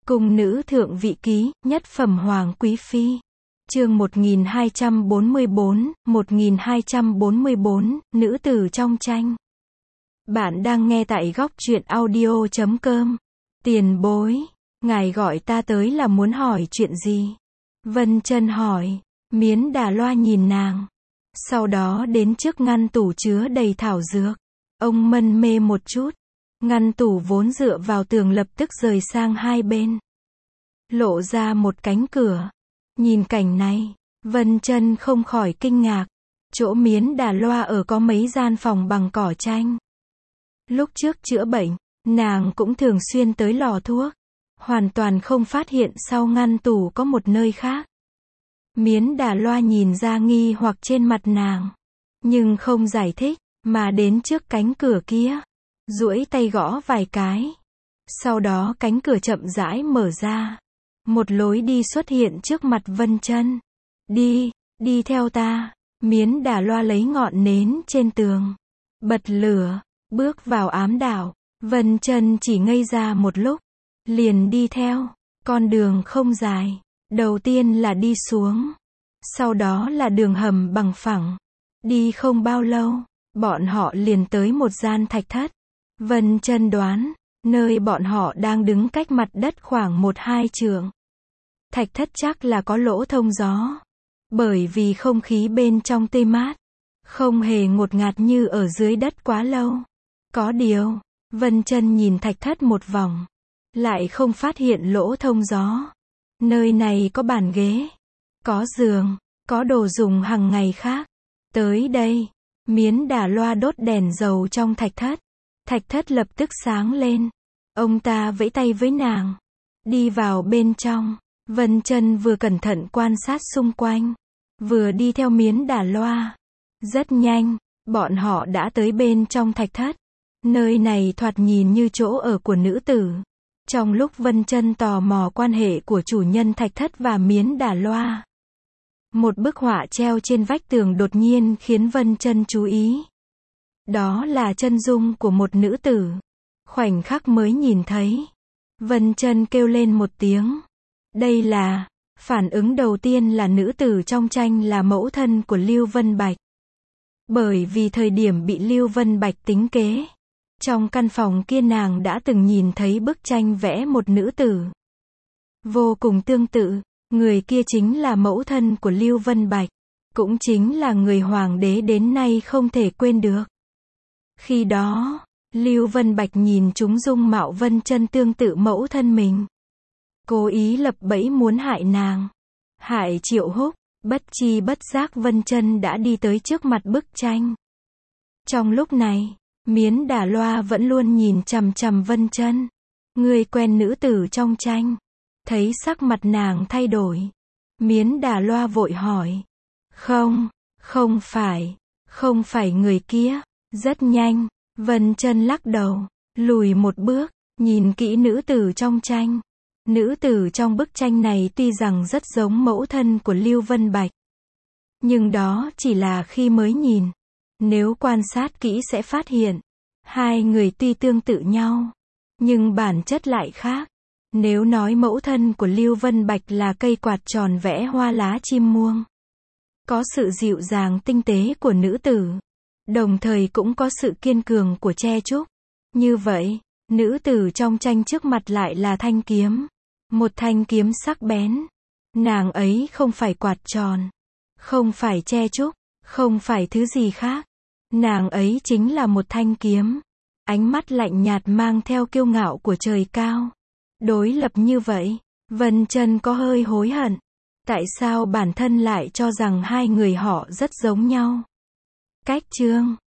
Cung nữ thượng vị ký, nhất phẩm hoàng quý phi. Chương 1244, nữ tử trong tranh. Bạn đang nghe tại góc truyện audio.com. Tiền bối, ngài gọi ta tới là muốn hỏi chuyện gì? Vân Chân hỏi. Miến Đà Loa nhìn nàng. Sau đó đến trước ngăn tủ chứa đầy thảo dược. Ông mân mê một chút. Ngăn tủ vốn dựa vào tường lập tức rời sang hai bên. Lộ ra một cánh cửa. Nhìn cảnh này, Vân Chân không khỏi kinh ngạc. Chỗ Miến Đà Loa ở có mấy gian phòng bằng cỏ tranh. Lúc trước chữa bệnh, nàng cũng thường xuyên tới lò thuốc. Hoàn toàn không phát hiện sau ngăn tủ có một nơi khác. Miến Đà Loa nhìn ra nghi hoặc trên mặt nàng. Nhưng không giải thích, mà đến trước cánh cửa kia. Duỗi tay gõ vài cái. Sau đó cánh cửa chậm rãi mở ra. Một lối đi xuất hiện trước mặt Vân Chân. Đi theo ta. Miến Đà Loa lấy ngọn nến trên tường. Bật lửa, bước vào ám đạo. Vân Chân chỉ ngây ra một lúc. Liền đi theo. Con đường không dài. Đầu tiên là đi xuống. Sau đó là đường hầm bằng phẳng. Đi không bao lâu, bọn họ liền tới một gian thạch thất. Vân Chân đoán, nơi bọn họ đang đứng cách mặt đất khoảng 1-2 trượng. Thạch thất chắc là có lỗ thông gió. Bởi vì không khí bên trong tê mát. Không hề ngột ngạt như ở dưới đất quá lâu. Có điều, Vân Chân nhìn thạch thất một vòng. Lại không phát hiện lỗ thông gió. Nơi này có bàn ghế. Có giường. Có đồ dùng hàng ngày khác. Tới đây, Miến Đà Loa đốt đèn dầu trong thạch thất. Thạch thất lập tức sáng lên. Ông ta vẫy tay với nàng. Đi vào bên trong. Vân Chân vừa cẩn thận quan sát xung quanh. Vừa đi theo Miến Đà Loa. Rất nhanh, bọn họ đã tới bên trong thạch thất. Nơi này thoạt nhìn như chỗ ở của nữ tử. Trong lúc Vân Chân tò mò quan hệ của chủ nhân thạch thất và Miến Đà Loa. Một bức họa treo trên vách tường đột nhiên khiến Vân Chân chú ý. Đó là chân dung của một nữ tử. Khoảnh khắc mới nhìn thấy. Vân Chân kêu lên một tiếng. Đây là... Phản ứng đầu tiên là nữ tử trong tranh là mẫu thân của Lưu Vân Bạch. Bởi vì thời điểm bị Lưu Vân Bạch tính kế. Trong căn phòng kia nàng đã từng nhìn thấy bức tranh vẽ một nữ tử. Vô cùng tương tự. Người kia chính là mẫu thân của Lưu Vân Bạch. Cũng chính là người hoàng đế đến nay không thể quên được. Khi đó, Lưu Vân Bạch nhìn chúng dung mạo Vân Chân tương tự mẫu thân mình. Cố ý lập bẫy muốn hại nàng. Hại Triệu Húc. Bất chi bất giác Vân Chân đã đi tới trước mặt bức tranh. Trong lúc này, Miến Đà Loa vẫn luôn nhìn chằm chằm Vân Chân. Người quen nữ tử trong tranh. Thấy sắc mặt nàng thay đổi. Miến Đà Loa vội hỏi. Không phải người kia. Rất nhanh, Vân Chân lắc đầu, lùi một bước, nhìn kỹ nữ tử trong tranh. Nữ tử trong bức tranh này tuy rằng rất giống mẫu thân của Lưu Vân Bạch. Nhưng đó chỉ là khi mới nhìn. Nếu quan sát kỹ sẽ phát hiện. Hai người tuy tương tự nhau. Nhưng bản chất lại khác. Nếu nói mẫu thân của Lưu Vân Bạch là cây quạt tròn vẽ hoa lá chim muông. Có sự dịu dàng tinh tế của nữ tử. Đồng thời cũng có sự kiên cường của tre trúc. Như vậy, nữ tử trong tranh trước mặt lại là thanh kiếm. Một thanh kiếm sắc bén. Nàng ấy không phải quạt tròn. Không phải tre trúc. Không phải thứ gì khác. Nàng ấy chính là một thanh kiếm. Ánh mắt lạnh nhạt mang theo kiêu ngạo của trời cao. Đối lập như vậy, Vân Chân có hơi hối hận. Tại sao bản thân lại cho rằng hai người họ rất giống nhau? Cách chương